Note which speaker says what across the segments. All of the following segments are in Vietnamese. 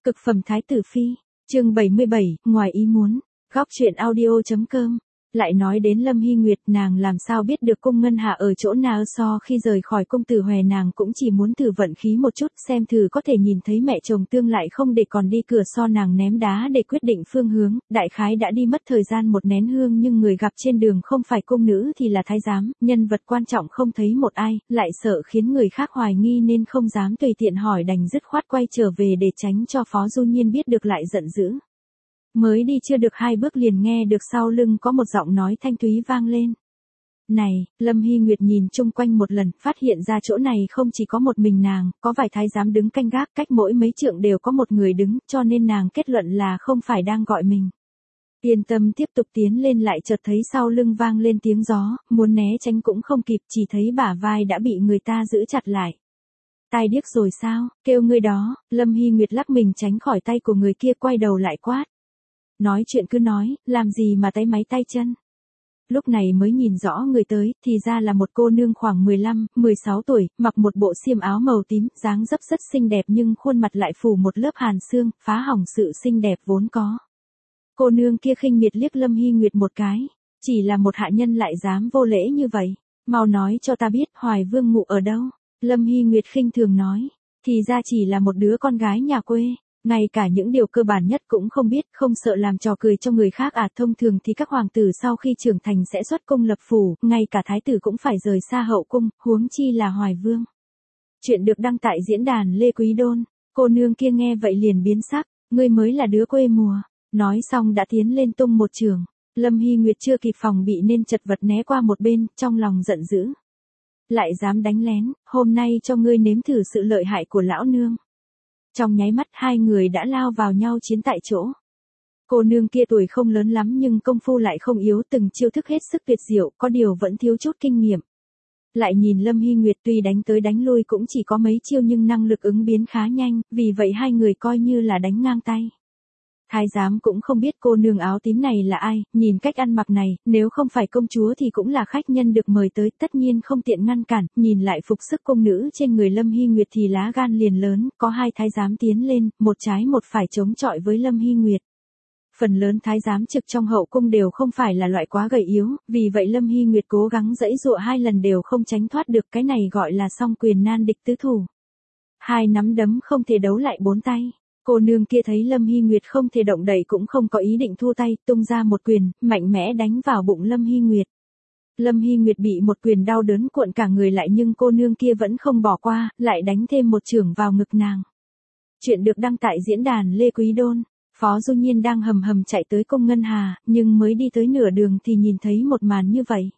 Speaker 1: Cực phẩm thái tử phi, chương 77, ngoài ý muốn, góc truyện audio.com. Lại nói đến Lâm Hy Nguyệt, nàng làm sao biết được cung ngân hạ ở chỗ nào. So khi rời khỏi cung Tử Hoè, nàng cũng chỉ muốn thử vận khí một chút, xem thử có thể nhìn thấy mẹ chồng tương lại không, để còn đi cửa so nàng ném đá để quyết định phương hướng. Đại khái đã đi mất thời gian một nén hương, nhưng người gặp trên đường không phải cung nữ thì là thái giám, nhân vật quan trọng không thấy một ai, lại sợ khiến người khác hoài nghi nên không dám tùy tiện hỏi, đành dứt khoát quay trở về để tránh cho Phó Du Nhiên biết được lại giận dữ. Mới đi chưa được 2 bước liền nghe được sau lưng có một giọng nói thanh thúy vang lên. Này, Lâm Hy Nguyệt nhìn chung quanh một lần, phát hiện ra chỗ này không chỉ có một mình nàng, có vài thái giám đứng canh gác, cách mỗi mấy trượng đều có một người đứng, cho nên nàng kết luận là không phải đang gọi mình. Yên tâm tiếp tục tiến lên, lại chợt thấy sau lưng vang lên tiếng gió, muốn né tránh cũng không kịp, chỉ thấy bả vai đã bị người ta giữ chặt lại. Tai điếc rồi sao, kêu ngươi đó. Lâm Hy Nguyệt lắc mình tránh khỏi tay của người kia, quay đầu lại quát. Nói chuyện cứ nói, làm gì mà tay máy tay chân. Lúc này mới nhìn rõ người tới, thì ra là một cô nương khoảng 15, 16 tuổi, mặc một bộ xiêm áo màu tím, dáng dấp rất xinh đẹp nhưng khuôn mặt lại phủ một lớp hàn xương, phá hỏng sự xinh đẹp vốn có. Cô nương kia khinh miệt liếc Lâm Hy Nguyệt một cái, chỉ là một hạ nhân lại dám vô lễ như vậy, mau nói cho ta biết Hoài Vương mụ ở đâu. Lâm Hy Nguyệt khinh thường nói, thì ra chỉ là một đứa con gái nhà quê. Ngay cả những điều cơ bản nhất cũng không biết, không sợ làm trò cười cho người khác à. Thông thường thì các hoàng tử sau khi trưởng thành sẽ xuất cung lập phủ, ngay cả thái tử cũng phải rời xa hậu cung, huống chi là Hoài Vương. Chuyện được đăng tại diễn đàn Lê Quý Đôn. Cô nương kia nghe vậy liền biến sắc, ngươi mới là đứa quê mùa. Nói xong đã tiến lên tung một chưởng. Lâm Hy Nguyệt chưa kịp phòng bị nên chật vật né qua một bên, trong lòng giận dữ. Lại dám đánh lén, hôm nay cho ngươi nếm thử sự lợi hại của lão nương. Trong nháy mắt hai người đã lao vào nhau chiến tại chỗ. Cô nương kia tuổi không lớn lắm nhưng công phu lại không yếu, từng chiêu thức hết sức tuyệt diệu, có điều vẫn thiếu chút kinh nghiệm. Lại nhìn Lâm Hy Nguyệt tuy đánh tới đánh lui cũng chỉ có mấy chiêu nhưng năng lực ứng biến khá nhanh, vì vậy hai người coi như là đánh ngang tay. Thái giám cũng không biết cô nương áo tím này là ai, nhìn cách ăn mặc này, nếu không phải công chúa thì cũng là khách nhân được mời tới, tất nhiên không tiện ngăn cản. Nhìn lại phục sức cung nữ trên người Lâm Hy Nguyệt thì lá gan liền lớn, có 2 thái giám tiến lên, một trái một phải chống chọi với Lâm Hy Nguyệt. Phần lớn thái giám trực trong hậu cung đều không phải là loại quá gầy yếu, vì vậy Lâm Hy Nguyệt cố gắng giãy giụa 2 lần đều không tránh thoát được, cái này gọi là song quyền nan địch tứ thủ. 2 nắm đấm không thể đấu lại 4 tay. Cô nương kia thấy Lâm Hy Nguyệt không thể động đậy cũng không có ý định thua tay, tung ra một quyền, mạnh mẽ đánh vào bụng Lâm Hy Nguyệt. Lâm Hy Nguyệt bị một quyền đau đớn cuộn cả người lại nhưng cô nương kia vẫn không bỏ qua, lại đánh thêm một chưởng vào ngực nàng. Chuyện được đăng tại diễn đàn Lê Quý Đôn. Phó Du Nhiên đang hầm hầm chạy tới cung ngân hà, nhưng mới đi tới nửa đường thì nhìn thấy một màn như vậy.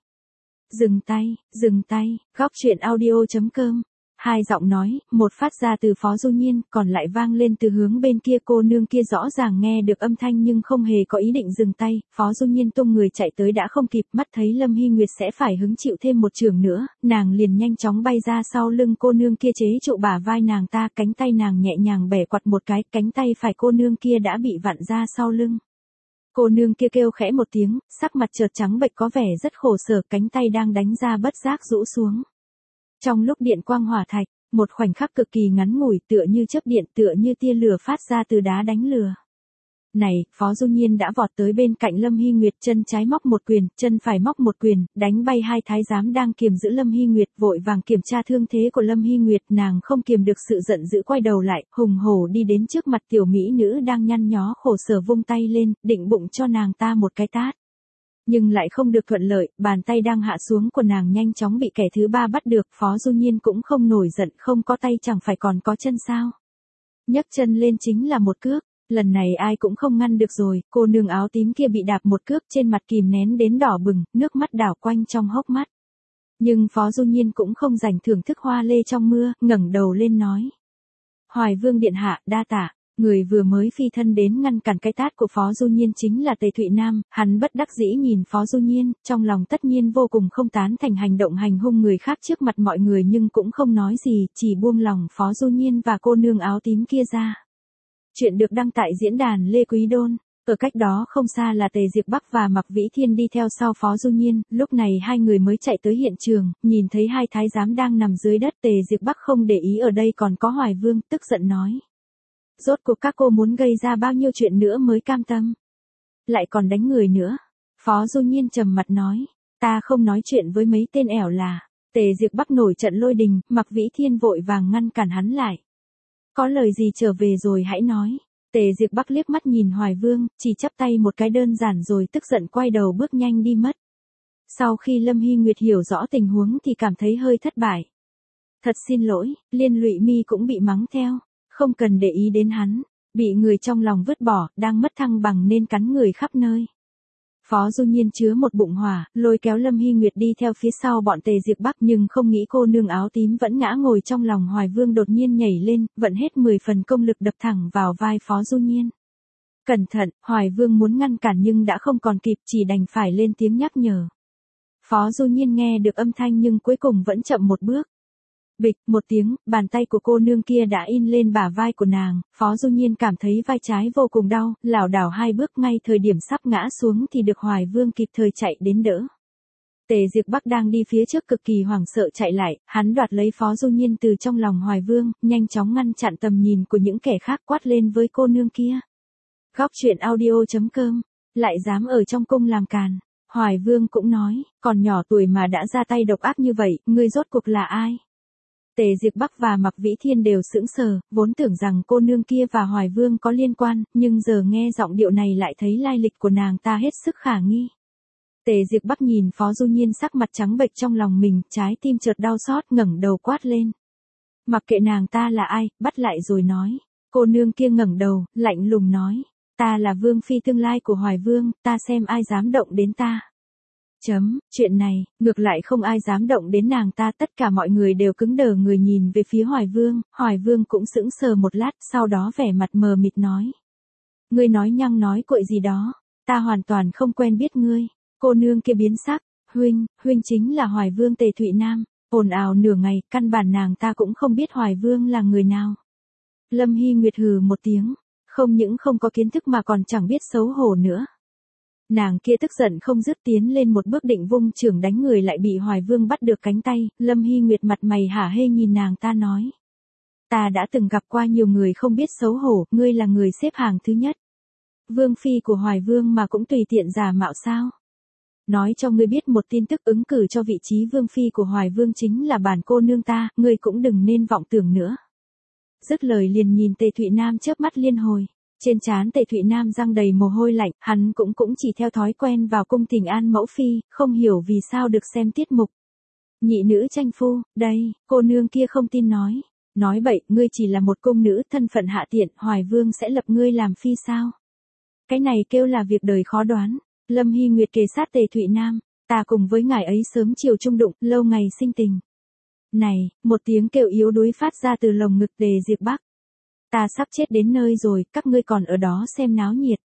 Speaker 1: Dừng tay, góc truyện audio.com. 2 giọng nói, một phát ra từ Phó Du Nhiên, còn lại vang lên từ hướng bên kia. Cô nương kia rõ ràng nghe được âm thanh nhưng không hề có ý định dừng tay. Phó Du Nhiên tung người chạy tới đã không kịp, mắt thấy Lâm Hy Nguyệt sẽ phải hứng chịu thêm một chưởng nữa, nàng liền nhanh chóng bay ra sau lưng cô nương kia chế trụ bả vai nàng ta, cánh tay nàng nhẹ nhàng bẻ quặt một cái, cánh tay phải cô nương kia đã bị vặn ra sau lưng. Cô nương kia kêu khẽ một tiếng, sắc mặt chợt trắng bệch có vẻ rất khổ sở, cánh tay đang đánh ra bất giác rũ xuống. Trong lúc điện quang hỏa thạch, một khoảnh khắc cực kỳ ngắn ngủi, tựa như chớp điện, tựa như tia lửa phát ra từ đá đánh lửa. Này, Phó Du Nhiên đã vọt tới bên cạnh Lâm Hy Nguyệt, chân trái móc một quyền, chân phải móc một quyền, đánh bay 2 thái giám đang kiềm giữ Lâm Hy Nguyệt, vội vàng kiểm tra thương thế của Lâm Hy Nguyệt. Nàng không kiềm được sự giận dữ, quay đầu lại, hùng hổ đi đến trước mặt tiểu mỹ nữ đang nhăn nhó khổ sở, vung tay lên, định bụng cho nàng ta một cái tát. Nhưng lại không được thuận lợi, bàn tay đang hạ xuống của nàng nhanh chóng bị kẻ thứ ba bắt được. Phó Du Nhiên cũng không nổi giận, không có tay chẳng phải còn có chân sao. Nhấc chân lên chính là một cước, lần này ai cũng không ngăn được rồi, cô nương áo tím kia bị đạp một cước, trên mặt kìm nén đến đỏ bừng, nước mắt đảo quanh trong hốc mắt. Nhưng Phó Du Nhiên cũng không rảnh thưởng thức hoa lê trong mưa, ngẩng đầu lên nói. Hoài Vương điện hạ, đa tạ. Người vừa mới phi thân đến ngăn cản cái tát của Phó Du Nhiên chính là Tề Thụy Nam, hắn bất đắc dĩ nhìn Phó Du Nhiên, trong lòng tất nhiên vô cùng không tán thành hành động hành hung người khác trước mặt mọi người nhưng cũng không nói gì, chỉ buông lòng Phó Du Nhiên và cô nương áo tím kia ra. Chuyện được đăng tại diễn đàn Lê Quý Đôn. Ở cách đó không xa là Tề Diệp Bắc và Mạc Vĩ Thiên đi theo sau Phó Du Nhiên, lúc này hai người mới chạy tới hiện trường, nhìn thấy 2 thái giám đang nằm dưới đất. Tề Diệp Bắc không để ý ở đây còn có Hoài Vương, tức giận nói. Rốt cuộc các cô muốn gây ra bao nhiêu chuyện nữa mới cam tâm? Lại còn đánh người nữa. Phó Du Nhiên trầm mặt nói, ta không nói chuyện với mấy tên ẻo là. Tề Diệp Bắc nổi trận lôi đình, Mạc Vĩ Thiên vội vàng ngăn cản hắn lại. Có lời gì trở về rồi hãy nói. Tề Diệp Bắc liếc mắt nhìn Hoài Vương, chỉ chắp tay một cái đơn giản rồi tức giận quay đầu bước nhanh đi mất. Sau khi Lâm Hy Nguyệt hiểu rõ tình huống thì cảm thấy hơi thất bại. Thật xin lỗi, Liên Lụy Mi cũng bị mắng theo, không cần để ý đến hắn, bị người trong lòng vứt bỏ, đang mất thăng bằng nên cắn người khắp nơi. Phó Du Nhiên chứa một bụng hỏa, lôi kéo Lâm Hy Nguyệt đi theo phía sau bọn Tề Diệp Bắc nhưng không nghĩ cô nương áo tím vẫn ngã ngồi trong lòng Hoài Vương đột nhiên nhảy lên, vận hết 10 phần công lực đập thẳng vào vai Phó Du Nhiên. Cẩn thận, Hoài Vương muốn ngăn cản nhưng đã không còn kịp, chỉ đành phải lên tiếng nhắc nhở. Phó Du Nhiên nghe được âm thanh nhưng cuối cùng vẫn chậm một bước. Bịch, một tiếng, bàn tay của cô nương kia đã in lên bả vai của nàng, Phó Du Nhiên cảm thấy vai trái vô cùng đau, lảo đảo 2 bước ngay thời điểm sắp ngã xuống thì được Hoài Vương kịp thời chạy đến đỡ. Tề Diệp Bắc đang đi phía trước cực kỳ hoảng sợ chạy lại, hắn đoạt lấy Phó Du Nhiên từ trong lòng Hoài Vương, nhanh chóng ngăn chặn tầm nhìn của những kẻ khác quát lên với cô nương kia. Góc truyện audio.com, lại dám ở trong cung làm càn. Hoài Vương cũng nói, còn nhỏ tuổi mà đã ra tay độc ác như vậy, ngươi rốt cuộc là ai? Tề Diệp Bắc và Mạc Vĩ Thiên đều sững sờ, vốn tưởng rằng cô nương kia và Hoài Vương có liên quan, nhưng giờ nghe giọng điệu này lại thấy lai lịch của nàng ta hết sức khả nghi. Tề Diệp Bắc nhìn Phó Du Nhiên sắc mặt trắng bệch trong lòng mình, trái tim chợt đau xót ngẩng đầu quát lên. Mặc kệ nàng ta là ai, bắt lại rồi nói. Cô nương kia ngẩng đầu, lạnh lùng nói. Ta là Vương Phi tương lai của Hoài Vương, ta xem ai dám động đến ta. Chuyện này, ngược lại không ai dám động đến nàng ta, tất cả mọi người đều cứng đờ người nhìn về phía Hoài Vương cũng sững sờ một lát, sau đó vẻ mặt mờ mịt nói. Ngươi nói nhăng nói cuội gì đó, ta hoàn toàn không quen biết ngươi. Cô nương kia biến sắc, huynh chính là Hoài Vương Tề Thụy Nam, ồn ào nửa ngày, căn bản nàng ta cũng không biết Hoài Vương là người nào. Lâm Hy Nguyệt hừ một tiếng, không những không có kiến thức mà còn chẳng biết xấu hổ nữa. Nàng kia tức giận không dứt tiến lên một bước định vung chưởng đánh người lại bị Hoài Vương bắt được cánh tay, Lâm Hy Nguyệt mặt mày hả hê nhìn nàng ta nói. Ta đã từng gặp qua nhiều người không biết xấu hổ, ngươi là người xếp hàng thứ nhất. Vương Phi của Hoài Vương mà cũng tùy tiện giả mạo sao? Nói cho ngươi biết một tin tức, ứng cử cho vị trí Vương Phi của Hoài Vương chính là bản cô nương ta, ngươi cũng đừng nên vọng tưởng nữa. Dứt lời liền nhìn Tề Thụy Nam chớp mắt liên hồi. Trên trán Tề Thụy Nam răng đầy mồ hôi lạnh, hắn cũng chỉ theo thói quen vào cung Thỉnh An mẫu phi, không hiểu vì sao được xem tiết mục. Nhị nữ tranh phu, đây, cô nương kia không tin nói. Nói bậy, ngươi chỉ là một cung nữ thân phận hạ tiện, Hoài Vương sẽ lập ngươi làm phi sao? Cái này kêu là việc đời khó đoán. Lâm Hy Nguyệt kề sát Tề Thụy Nam, ta cùng với ngài ấy sớm chiều chung đụng, lâu ngày sinh tình. Này, một tiếng kêu yếu đuối phát ra từ lồng ngực Tề Diệp Bắc. Ta sắp chết đến nơi rồi, các ngươi còn ở đó xem náo nhiệt.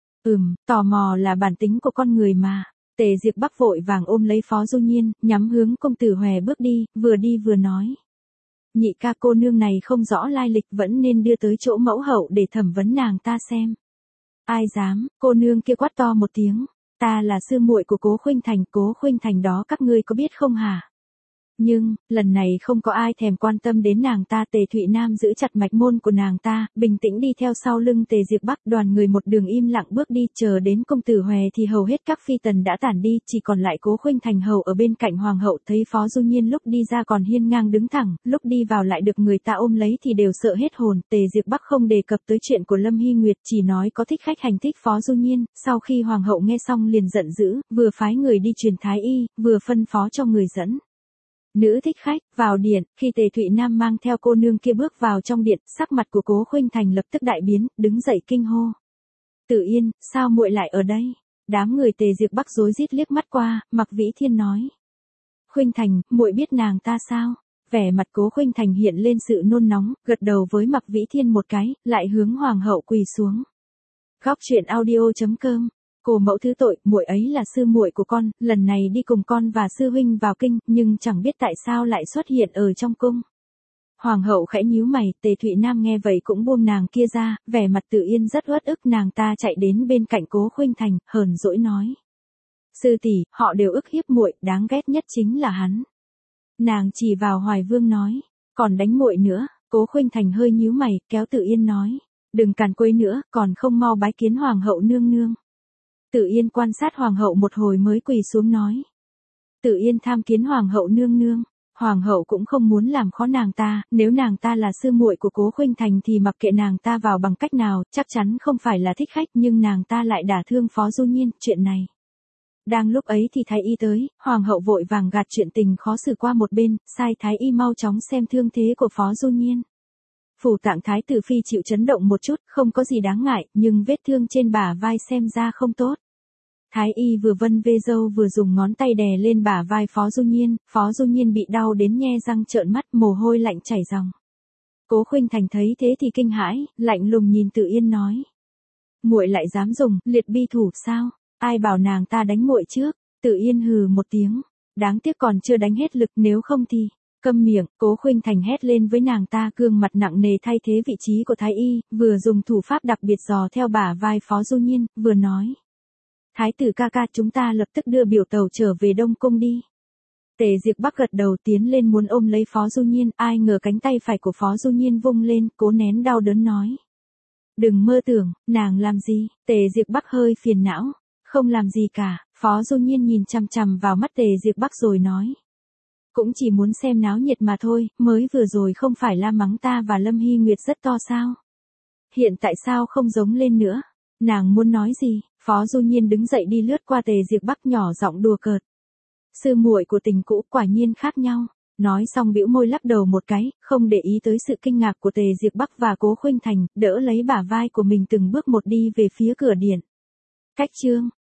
Speaker 1: Tò mò là bản tính của con người mà. Tề Diệp Bắc vội vàng ôm lấy Phó Du Nhiên, nhắm hướng công tử Hòe bước đi vừa nói. Nhị ca, cô nương này không rõ lai lịch, vẫn nên đưa tới chỗ mẫu hậu để thẩm vấn nàng ta xem. Ai dám? Cô nương kia quát to một tiếng. Ta là sư muội của Cố Khuynh Thành đó, các ngươi có biết không hả? Nhưng, lần này không có ai thèm quan tâm đến nàng ta. Tề Thụy Nam giữ chặt mạch môn của nàng ta, bình tĩnh đi theo sau lưng Tề Diệp Bắc. Đoàn người một đường im lặng bước đi, chờ đến công tử Hòe thì hầu hết các phi tần đã tản đi, chỉ còn lại Cố Khuynh Thành hầu ở bên cạnh hoàng hậu. Thấy Phó Du Nhiên lúc đi ra còn hiên ngang đứng thẳng, lúc đi vào lại được người ta ôm lấy thì đều sợ hết hồn. Tề Diệp Bắc không đề cập tới chuyện của Lâm Hy Nguyệt, chỉ nói có thích khách hành thích Phó Du Nhiên. Sau khi hoàng hậu nghe xong liền giận dữ, vừa phái người đi truyền thái y, vừa phân phó cho người dẫn nữ thích khách vào điện. Khi Tề Thụy Nam mang theo cô nương kia bước vào trong điện, sắc mặt của Cố Khuynh Thành lập tức đại biến, đứng dậy kinh hô. Tử Yên, sao muội lại ở đây? Đám người Tề Diệp Bắc rối rít liếc mắt qua, Mạc Vĩ Thiên nói. Khuynh Thành, muội biết nàng ta sao? Vẻ mặt Cố Khuynh Thành hiện lên sự nôn nóng, gật đầu với Mạc Vĩ Thiên một cái, lại hướng hoàng hậu quỳ xuống. Góc truyện audio.com. Cô mẫu thứ tội, muội ấy là sư muội của con, lần này đi cùng con và sư huynh vào kinh, nhưng chẳng biết tại sao lại xuất hiện ở trong cung. Hoàng hậu khẽ nhíu mày, Tề Thụy Nam nghe vậy cũng buông nàng kia ra, vẻ mặt Tử Yên rất uất ức. Nàng ta chạy đến bên cạnh Cố Khuynh Thành, hờn dỗi nói. Sư tỷ, họ đều ức hiếp muội, đáng ghét nhất chính là hắn. Nàng chỉ vào Hoài Vương nói, còn đánh muội nữa. Cố Khuynh Thành hơi nhíu mày, kéo Tử Yên nói. Đừng càn quấy nữa, còn không mau bái kiến hoàng hậu nương nương. Tử Yên quan sát hoàng hậu một hồi mới quỳ xuống nói. Tử Yên tham kiến hoàng hậu nương nương. Hoàng hậu cũng không muốn làm khó nàng ta, nếu nàng ta là sư muội của Cố Khuynh Thành thì mặc kệ nàng ta vào bằng cách nào, chắc chắn không phải là thích khách, nhưng nàng ta lại đả thương Phó Du Nhiên, chuyện này. Đang lúc ấy thì Thái y tới, hoàng hậu vội vàng gạt chuyện tình khó xử qua một bên, sai Thái y mau chóng xem thương thế của Phó Du Nhiên. Phủ Tạng Thái tử phi chịu chấn động một chút, không có gì đáng ngại, nhưng vết thương trên bả vai xem ra không tốt. Thái y vừa vân vê râu vừa dùng ngón tay đè lên bả vai Phó Du Nhiên bị đau đến nhe răng trợn mắt, mồ hôi lạnh chảy ròng. Cố Khuynh Thành thấy thế thì kinh hãi, lạnh lùng nhìn Tử Yên nói. Muội lại dám dùng liệt bi thủ sao? Ai bảo nàng ta đánh muội trước? Tử Yên hừ một tiếng. Đáng tiếc còn chưa đánh hết lực, nếu không thì... Câm miệng, Cố Khuynh Thành hét lên với nàng ta, gương mặt nặng nề thay thế vị trí của Thái y, vừa dùng thủ pháp đặc biệt dò theo bả vai Phó Du Nhiên, vừa nói. Thái tử ca ca, chúng ta lập tức đưa biểu tàu trở về Đông Cung đi. Tề Diệp Bắc gật đầu tiến lên muốn ôm lấy Phó Du Nhiên, ai ngờ cánh tay phải của Phó Du Nhiên vung lên, cố nén đau đớn nói. Đừng mơ tưởng, nàng làm gì? Tề Diệp Bắc hơi phiền não. Không làm gì cả, Phó Du Nhiên nhìn chằm chằm vào mắt Tề Diệp Bắc rồi nói. Cũng chỉ muốn xem náo nhiệt mà thôi, mới vừa rồi không phải la mắng ta và Lâm Hy Nguyệt rất to sao? Hiện tại sao không giống lên nữa? Nàng muốn nói gì? Phó Du Nhiên đứng dậy đi lướt qua Tề Diệp Bắc nhỏ giọng đùa cợt. Sư muội của tình cũ quả nhiên khác nhau. Nói xong bĩu môi lắc đầu một cái, không để ý tới sự kinh ngạc của Tề Diệp Bắc và Cố Khuynh Thành, đỡ lấy bả vai của mình từng bước một đi về phía cửa điện. Cách chương